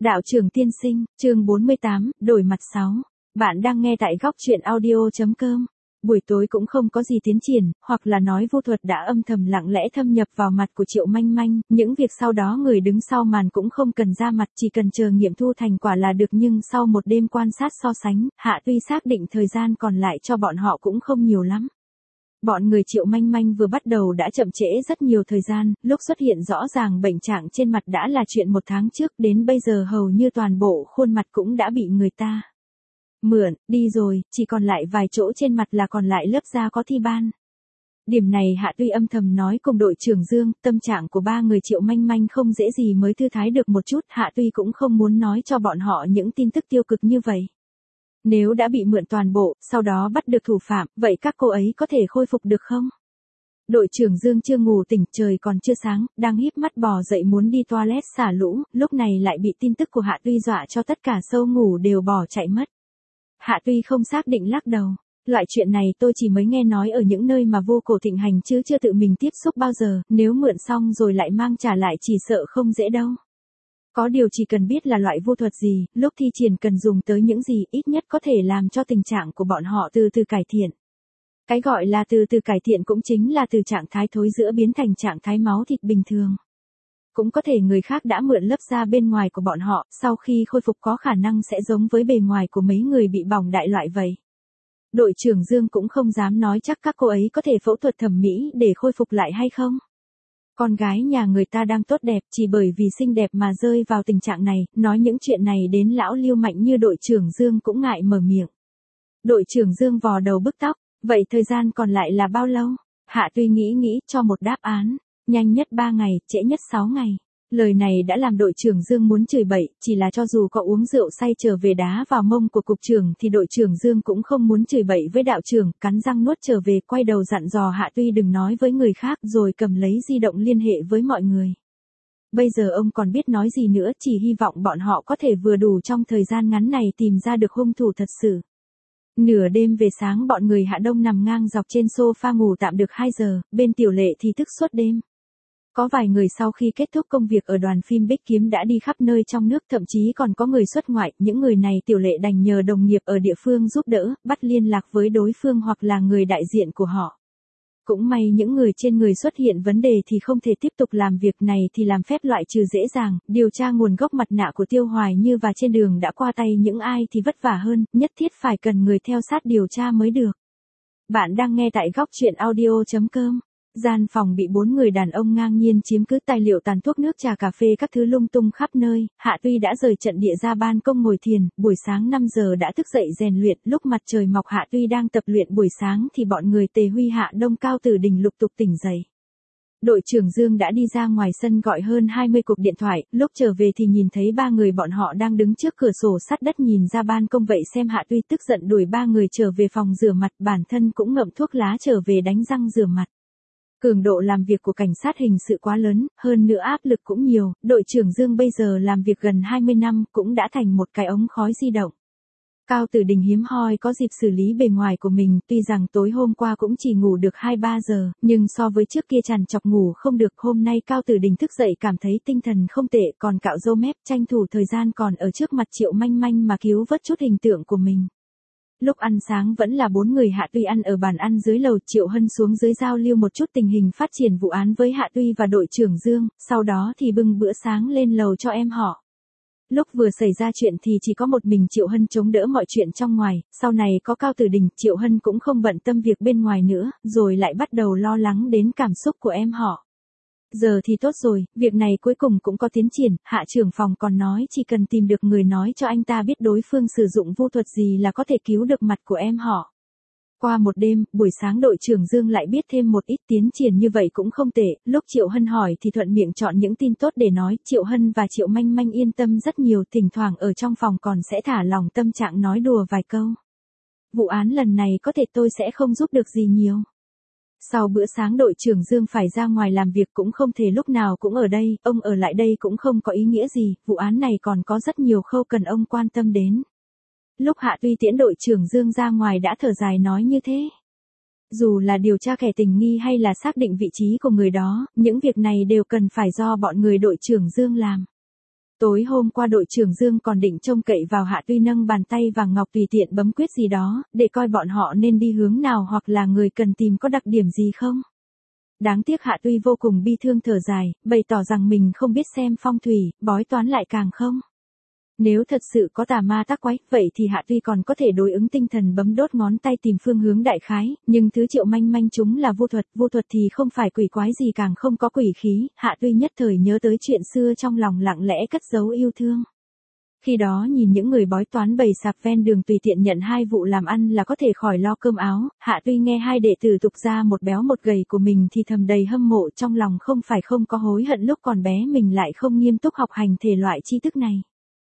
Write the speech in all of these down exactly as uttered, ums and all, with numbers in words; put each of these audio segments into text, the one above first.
Đạo trưởng tiên sinh, chương bốn mươi tám, đổi mặt sáu. Bạn đang nghe tại góc truyện audio chấm com. Buổi tối cũng không có gì tiến triển, hoặc là nói vô thuật đã âm thầm lặng lẽ thâm nhập vào mặt của Triệu Manh Manh, những việc sau đó người đứng sau màn cũng không cần ra mặt, chỉ cần chờ nghiệm thu thành quả là được, nhưng sau một đêm quan sát so sánh, Hạ Tuy xác định thời gian còn lại cho bọn họ cũng không nhiều lắm. Bọn người Triệu Manh Manh vừa bắt đầu đã chậm trễ rất nhiều thời gian, lúc xuất hiện rõ ràng bệnh trạng trên mặt đã là chuyện một tháng trước, đến bây giờ hầu như toàn bộ khuôn mặt cũng đã bị người ta mượn, đi rồi, chỉ còn lại vài chỗ trên mặt là còn lại lớp da có thi ban. Điểm này Hạ Tuy âm thầm nói cùng đội trưởng Dương, tâm trạng của ba người Triệu Manh Manh không dễ gì mới thư thái được một chút, Hạ Tuy cũng không muốn nói cho bọn họ những tin tức tiêu cực như vậy. Nếu đã bị mượn toàn bộ, sau đó bắt được thủ phạm, vậy các cô ấy có thể khôi phục được không? Đội trưởng Dương chưa ngủ tỉnh, trời còn chưa sáng, đang híp mắt bò dậy muốn đi toilet xả lũ, lúc này lại bị tin tức của Hạ Tuy dọa cho tất cả sâu ngủ đều bỏ chạy mất. Hạ Tuy không xác định lắc đầu. Loại chuyện này tôi chỉ mới nghe nói ở những nơi mà vô cổ thịnh hành chứ chưa tự mình tiếp xúc bao giờ, nếu mượn xong rồi lại mang trả lại chỉ sợ không dễ đâu. Có điều chỉ cần biết là loại vô thuật gì, lúc thi triển cần dùng tới những gì, ít nhất có thể làm cho tình trạng của bọn họ từ từ cải thiện. Cái gọi là từ từ cải thiện cũng chính là từ trạng thái thối rữa biến thành trạng thái máu thịt bình thường. Cũng có thể người khác đã mượn lớp da bên ngoài của bọn họ, sau khi khôi phục có khả năng sẽ giống với bề ngoài của mấy người bị bỏng đại loại vậy. Đội trưởng Dương cũng không dám nói chắc các cô ấy có thể phẫu thuật thẩm mỹ để khôi phục lại hay không. Con gái nhà người ta đang tốt đẹp, chỉ bởi vì xinh đẹp mà rơi vào tình trạng này, nói những chuyện này đến lão Lưu mạnh như đội trưởng Dương cũng ngại mở miệng. Đội trưởng Dương vò đầu bứt tóc, vậy thời gian còn lại là bao lâu? Hạ Tuy nghĩ nghĩ cho một đáp án, nhanh nhất ba ngày, trễ nhất sáu ngày. Lời này đã làm đội trưởng Dương muốn chửi bậy, chỉ là cho dù có uống rượu say trở về đá vào mông của cục trưởng thì đội trưởng Dương cũng không muốn chửi bậy với đạo trưởng, cắn răng nuốt trở về, quay đầu dặn dò Hạ Tuy đừng nói với người khác, rồi cầm lấy di động liên hệ với mọi người. Bây giờ ông còn biết nói gì nữa, chỉ hy vọng bọn họ có thể vừa đủ trong thời gian ngắn này tìm ra được hung thủ thật sự. Nửa đêm về sáng bọn người Hạ Đông nằm ngang dọc trên sofa ngủ tạm được hai giờ, bên Tiểu Lệ thì thức suốt đêm. Có vài người sau khi kết thúc công việc ở đoàn phim Bích Kiếm đã đi khắp nơi trong nước, thậm chí còn có người xuất ngoại, những người này Tiểu Lệ đành nhờ đồng nghiệp ở địa phương giúp đỡ, bắt liên lạc với đối phương hoặc là người đại diện của họ. Cũng may những người trên người xuất hiện vấn đề thì không thể tiếp tục làm việc này thì làm phép loại trừ dễ dàng, điều tra nguồn gốc mặt nạ của Tiêu Hoài Như và trên đường đã qua tay những ai thì vất vả hơn, nhất thiết phải cần người theo sát điều tra mới được. Bạn đang nghe tại góc truyện audio chấm com. Gian phòng bị bốn người đàn ông ngang nhiên chiếm cứ, tài liệu tàn thuốc nước trà cà phê các thứ lung tung khắp nơi. Hạ Tuy đã rời trận địa ra ban công ngồi thiền, buổi sáng năm giờ đã thức dậy rèn luyện, lúc mặt trời mọc Hạ Tuy đang tập luyện buổi sáng thì bọn người Tề Huy Hạ Đông Cao Tử Đình lục tục tỉnh dậy. Đội trưởng Dương đã đi ra ngoài sân gọi hơn hai mươi cuộc điện thoại, lúc trở về thì nhìn thấy ba người bọn họ đang đứng trước cửa sổ sắt đất nhìn ra ban công, vậy xem Hạ Tuy tức giận đuổi ba người trở về phòng rửa mặt, bản thân cũng ngậm thuốc lá trở về đánh răng rửa mặt. Cường độ làm việc của cảnh sát hình sự quá lớn, hơn nữa áp lực cũng nhiều, đội trưởng Dương bây giờ làm việc gần hai mươi năm cũng đã thành một cái ống khói di động. Cao Tử Đình hiếm hoi có dịp xử lý bề ngoài của mình, tuy rằng tối hôm qua cũng chỉ ngủ được hai ba giờ, nhưng so với trước kia trằn trọc ngủ không được, hôm nay Cao Tử Đình thức dậy cảm thấy tinh thần không tệ, còn cạo râu mép, tranh thủ thời gian còn ở trước mặt Triệu Manh Manh mà cứu vớt chút hình tượng của mình. Lúc ăn sáng vẫn là bốn người Hạ Tuy ăn ở bàn ăn dưới lầu, Triệu Hân xuống dưới giao lưu một chút tình hình phát triển vụ án với Hạ Tuy và đội trưởng Dương, sau đó thì bưng bữa sáng lên lầu cho em họ. Lúc vừa xảy ra chuyện thì chỉ có một mình Triệu Hân chống đỡ mọi chuyện trong ngoài, sau này có Cao Tử Đình, Triệu Hân cũng không bận tâm việc bên ngoài nữa, rồi lại bắt đầu lo lắng đến cảm xúc của em họ. Giờ thì tốt rồi, việc này cuối cùng cũng có tiến triển, Hạ trưởng phòng còn nói chỉ cần tìm được người nói cho anh ta biết đối phương sử dụng vô thuật gì là có thể cứu được mặt của em họ. Qua một đêm, buổi sáng đội trưởng Dương lại biết thêm một ít, tiến triển như vậy cũng không tệ, lúc Triệu Hân hỏi thì thuận miệng chọn những tin tốt để nói, Triệu Hân và Triệu Manh Manh yên tâm rất nhiều, thỉnh thoảng ở trong phòng còn sẽ thả lỏng tâm trạng nói đùa vài câu. Vụ án lần này có thể tôi sẽ không giúp được gì nhiều. Sau bữa sáng đội trưởng Dương phải ra ngoài làm việc, cũng không thể lúc nào cũng ở đây, ông ở lại đây cũng không có ý nghĩa gì, vụ án này còn có rất nhiều khâu cần ông quan tâm đến. Lúc Hạ Tuy tiễn đội trưởng Dương ra ngoài đã thở dài nói như thế. Dù là điều tra kẻ tình nghi hay là xác định vị trí của người đó, những việc này đều cần phải do bọn người đội trưởng Dương làm. Tối hôm qua đội trưởng Dương còn định trông cậy vào Hạ Tuy nâng bàn tay vàng ngọc tùy tiện bấm quyết gì đó, để coi bọn họ nên đi hướng nào hoặc là người cần tìm có đặc điểm gì không. Đáng tiếc Hạ Tuy vô cùng bi thương thở dài, bày tỏ rằng mình không biết xem phong thủy, bói toán lại càng không. Nếu thật sự có tà ma tác quái, vậy thì Hạ Tuy còn có thể đối ứng tinh thần bấm đốt ngón tay tìm phương hướng đại khái, nhưng thứ Triệu Manh Manh chúng là vô thuật, vô thuật thì không phải quỷ quái gì càng không có quỷ khí, Hạ Tuy nhất thời nhớ tới chuyện xưa trong lòng lặng lẽ cất giấu yêu thương. Khi đó nhìn những người bói toán bày sạp ven đường tùy tiện nhận hai vụ làm ăn là có thể khỏi lo cơm áo, Hạ Tuy nghe hai đệ tử tục ra một béo một gầy của mình thì thầm đầy hâm mộ trong lòng không phải không có hối hận lúc còn bé mình lại không nghiêm túc học hành thể loại tri thức này.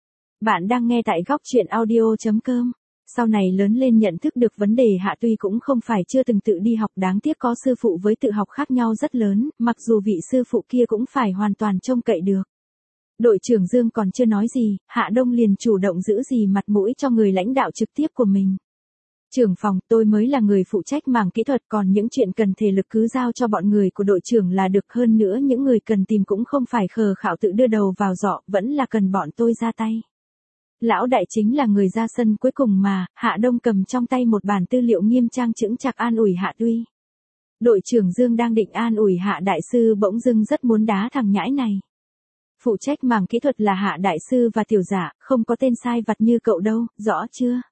Bạn đang nghe tại góc truyện audio chấm com. Sau này lớn lên nhận thức được vấn đề Hạ Tuy cũng không phải chưa từng tự đi học, đáng tiếc có sư phụ với tự học khác nhau rất lớn, mặc dù vị sư phụ kia cũng phải hoàn toàn trông cậy được. Đội trưởng Dương còn chưa nói gì, Hạ Đông liền chủ động giữ gì mặt mũi cho người lãnh đạo trực tiếp của mình. Trưởng phòng, tôi mới là người phụ trách mảng kỹ thuật, còn những chuyện cần thể lực cứ giao cho bọn người của đội trưởng là được, hơn nữa những người cần tìm cũng không phải khờ khạo tự đưa đầu vào giỏ, vẫn là cần bọn tôi ra tay. Lão đại chính là người ra sân cuối cùng mà, Hạ Đông cầm trong tay một bản tư liệu nghiêm trang chững chạc an ủi Hạ Tuy. Đội trưởng Dương đang định an ủi Hạ đại sư bỗng dưng rất muốn đá thằng nhãi này. Phụ trách mảng kỹ thuật là Hạ đại sư và tiểu giả, không có tên sai vặt như cậu đâu, rõ chưa?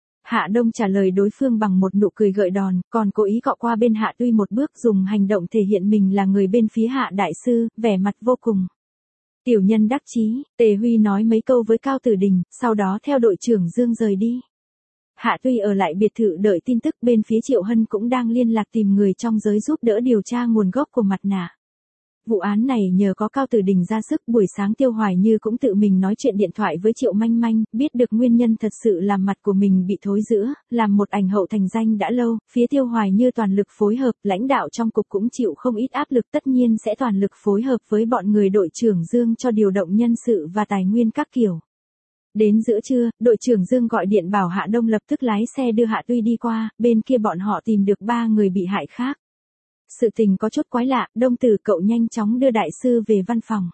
Hạ Đông trả lời đối phương bằng một nụ cười gợi đòn, còn cố ý cọ qua bên Hạ Tuy một bước dùng hành động thể hiện mình là người bên phía Hạ đại sư, vẻ mặt vô cùng. Tiểu nhân đắc chí, Tề Huy nói mấy câu với Cao Tử Đình, sau đó theo đội trưởng Dương rời đi. Hạ Tuy ở lại biệt thự đợi tin tức, bên phía Triệu Hân cũng đang liên lạc tìm người trong giới giúp đỡ điều tra nguồn gốc của mặt nạ. Vụ án này nhờ có Cao Tử Đình ra sức, buổi sáng Tiêu Hoài Như cũng tự mình nói chuyện điện thoại với Triệu Manh Manh, biết được nguyên nhân thật sự là mặt của mình bị thối rữa, làm một ảnh hậu thành danh đã lâu, phía Tiêu Hoài Như toàn lực phối hợp, lãnh đạo trong cục cũng chịu không ít áp lực, tất nhiên sẽ toàn lực phối hợp với bọn người đội trưởng Dương cho điều động nhân sự và tài nguyên các kiểu. Đến giữa trưa, đội trưởng Dương gọi điện bảo Hạ Đông lập tức lái xe đưa Hạ Tuy đi qua, bên kia bọn họ tìm được ba người bị hại khác. Sự tình có chút quái lạ, Đông Tử cậu nhanh chóng đưa đại sư về văn phòng.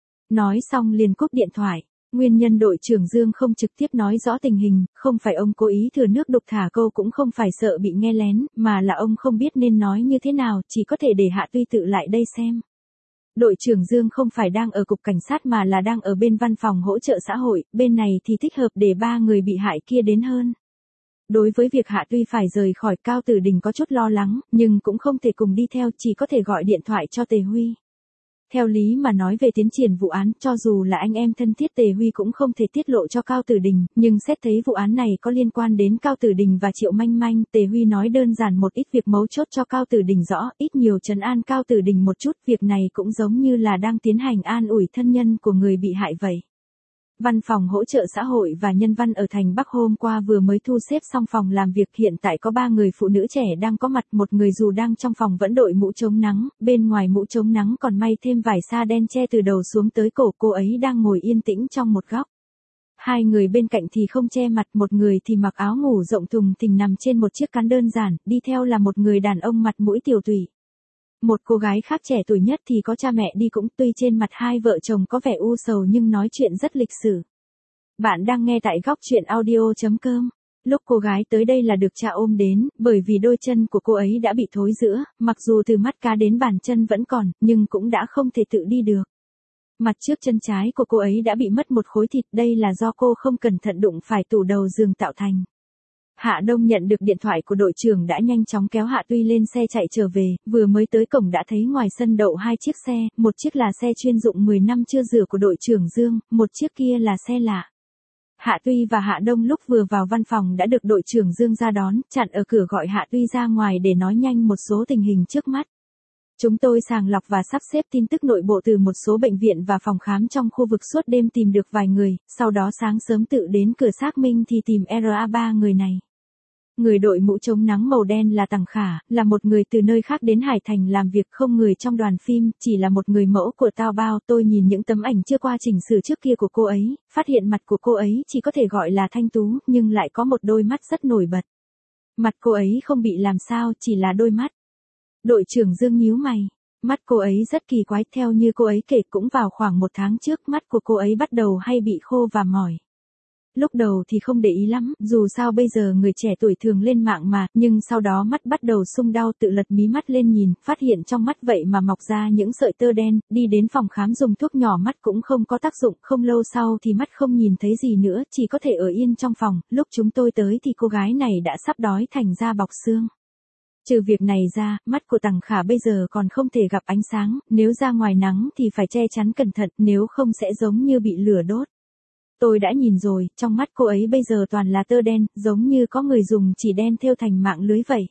Nói xong liền cúp điện thoại. Nguyên nhân đội trưởng Dương không trực tiếp nói rõ tình hình, không phải ông cố ý thừa nước đục thả câu, cũng không phải sợ bị nghe lén, mà là ông không biết nên nói như thế nào, chỉ có thể để Hạ Tuy tự lại đây xem. Đội trưởng Dương không phải đang ở cục cảnh sát mà là đang ở bên văn phòng hỗ trợ xã hội, bên này thì thích hợp để ba người bị hại kia đến hơn. Đối với việc Hạ Tuy phải rời khỏi, Cao Tử Đình có chút lo lắng, nhưng cũng không thể cùng đi theo, chỉ có thể gọi điện thoại cho Tề Huy. Theo lý mà nói về tiến triển vụ án, cho dù là anh em thân thiết Tề Huy cũng không thể tiết lộ cho Cao Tử Đình, nhưng xét thấy vụ án này có liên quan đến Cao Tử Đình và Triệu Manh Manh, Tề Huy nói đơn giản một ít việc mấu chốt cho Cao Tử Đình rõ, ít nhiều trấn an Cao Tử Đình một chút, việc này cũng giống như là đang tiến hành an ủi thân nhân của người bị hại vậy. Văn phòng hỗ trợ xã hội và nhân văn ở thành Bắc hôm qua vừa mới thu xếp xong phòng làm việc, hiện tại có ba người phụ nữ trẻ đang có mặt, một người dù đang trong phòng vẫn đội mũ chống nắng, bên ngoài mũ chống nắng còn may thêm vải sa đen che từ đầu xuống tới cổ, cô ấy đang ngồi yên tĩnh trong một góc. Hai người bên cạnh thì không che mặt, một người thì mặc áo ngủ rộng thùng thình nằm trên một chiếc cán đơn giản, đi theo là một người đàn ông mặt mũi tiều tụy. Một cô gái khác trẻ tuổi nhất thì có cha mẹ đi cũng, tuy trên mặt hai vợ chồng có vẻ u sầu nhưng nói chuyện rất lịch sự. Bạn đang nghe tại góc truyện audio chấm com. Lúc cô gái tới đây là được cha ôm đến, bởi vì đôi chân của cô ấy đã bị thối rữa, mặc dù từ mắt cá đến bàn chân vẫn còn, nhưng cũng đã không thể tự đi được. Mặt trước chân trái của cô ấy đã bị mất một khối thịt, đây là do cô không cẩn thận đụng phải tủ đầu giường tạo thành. Hạ Đông nhận được điện thoại của đội trưởng đã nhanh chóng kéo Hạ Tuy lên xe chạy trở về, vừa mới tới cổng đã thấy ngoài sân đậu hai chiếc xe, một chiếc là xe chuyên dụng mười năm chưa rửa của đội trưởng Dương, một chiếc kia là xe lạ. Hạ Tuy và Hạ Đông lúc vừa vào văn phòng đã được đội trưởng Dương ra đón, chặn ở cửa gọi Hạ Tuy ra ngoài để nói nhanh một số tình hình trước mắt. Chúng tôi sàng lọc và sắp xếp tin tức nội bộ từ một số bệnh viện và phòng khám trong khu vực, suốt đêm tìm được vài người, sau đó sáng sớm tự đến cửa xác minh thì tìm ra ba người này. Người đội mũ chống nắng màu đen là Tằng Khả, là một người từ nơi khác đến Hải Thành làm việc, không người trong đoàn phim, chỉ là một người mẫu của Tao Bao. Tôi nhìn những tấm ảnh chưa qua chỉnh sửa trước kia của cô ấy, phát hiện mặt của cô ấy chỉ có thể gọi là thanh tú, nhưng lại có một đôi mắt rất nổi bật. Mặt cô ấy không bị làm sao, chỉ là đôi mắt. Đội trưởng Dương nhíu mày. Mắt cô ấy rất kỳ quái, theo như cô ấy kể cũng vào khoảng một tháng trước mắt của cô ấy bắt đầu hay bị khô và mỏi. Lúc đầu thì không để ý lắm, dù sao bây giờ người trẻ tuổi thường lên mạng mà, nhưng sau đó mắt bắt đầu sung đau, tự lật mí mắt lên nhìn, phát hiện trong mắt vậy mà mọc ra những sợi tơ đen, đi đến phòng khám dùng thuốc nhỏ mắt cũng không có tác dụng, không lâu sau thì mắt không nhìn thấy gì nữa, chỉ có thể ở yên trong phòng, lúc chúng tôi tới thì cô gái này đã sắp đói thành da bọc xương. Trừ việc này ra, mắt của Tằng Khả bây giờ còn không thể gặp ánh sáng, nếu ra ngoài nắng thì phải che chắn cẩn thận, nếu không sẽ giống như bị lửa đốt. Tôi đã nhìn rồi, trong mắt cô ấy bây giờ toàn là tơ đen, giống như có người dùng chỉ đen thêu thành mạng lưới vậy.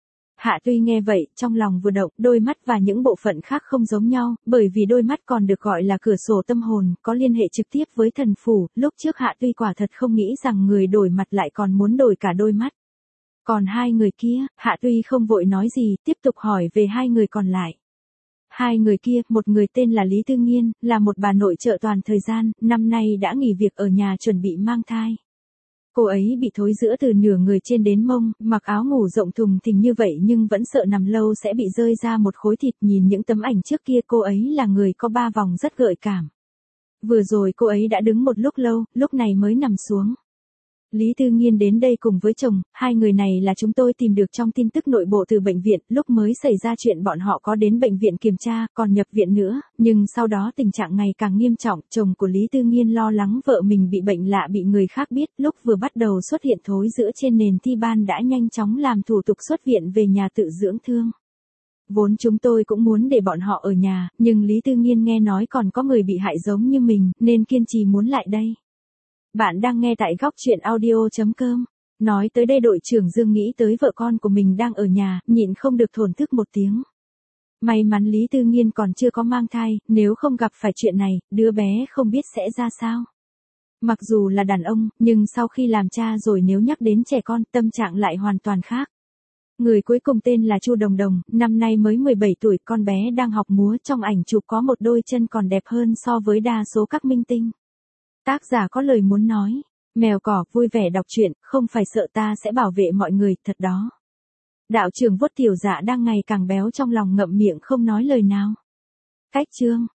Hạ Tuy nghe vậy, trong lòng vừa động, đôi mắt và những bộ phận khác không giống nhau, bởi vì đôi mắt còn được gọi là cửa sổ tâm hồn, có liên hệ trực tiếp với thần phủ, lúc trước Hạ Tuy quả thật không nghĩ rằng người đổi mặt lại còn muốn đổi cả đôi mắt. Còn hai người kia, Hạ Tuy không vội nói gì, tiếp tục hỏi về hai người còn lại. Hai người kia, một người tên là Lý Tư Nghiên, là một bà nội trợ toàn thời gian, năm nay đã nghỉ việc ở nhà chuẩn bị mang thai. Cô ấy bị thối rữa từ nửa người trên đến mông, mặc áo ngủ rộng thùng thình như vậy nhưng vẫn sợ nằm lâu sẽ bị rơi ra một khối thịt. Nhìn những tấm ảnh trước kia, cô ấy là người có ba vòng rất gợi cảm. Vừa rồi cô ấy đã đứng một lúc lâu, lúc này mới nằm xuống. Lý Tư Nghiên đến đây cùng với chồng, hai người này là chúng tôi tìm được trong tin tức nội bộ từ bệnh viện, lúc mới xảy ra chuyện bọn họ có đến bệnh viện kiểm tra, còn nhập viện nữa, nhưng sau đó tình trạng ngày càng nghiêm trọng, chồng của Lý Tư Nghiên lo lắng vợ mình bị bệnh lạ bị người khác biết, lúc vừa bắt đầu xuất hiện thối rữa trên nền thi ban đã nhanh chóng làm thủ tục xuất viện về nhà tự dưỡng thương. Vốn chúng tôi cũng muốn để bọn họ ở nhà, nhưng Lý Tư Nghiên nghe nói còn có người bị hại giống như mình, nên kiên trì muốn lại đây. Bạn đang nghe tại góc truyện audio chấm com. Nói tới đây đội trưởng Dương nghĩ tới vợ con của mình đang ở nhà, nhịn không được thổn thức một tiếng. May mắn Lý Tư Nghiên còn chưa có mang thai, nếu không gặp phải chuyện này, đứa bé không biết sẽ ra sao. Mặc dù là đàn ông, nhưng sau khi làm cha rồi nếu nhắc đến trẻ con, tâm trạng lại hoàn toàn khác. Người cuối cùng tên là Chu Đồng Đồng, năm nay mới mười bảy tuổi, con bé đang học múa, trong ảnh chụp có một đôi chân còn đẹp hơn so với đa số các minh tinh. Tác giả có lời muốn nói, mèo cỏ vui vẻ đọc truyện, không phải sợ ta sẽ bảo vệ mọi người, thật đó. Đạo trưởng vuốt tiểu dạ đang ngày càng béo trong lòng ngậm miệng không nói lời nào. Cách chương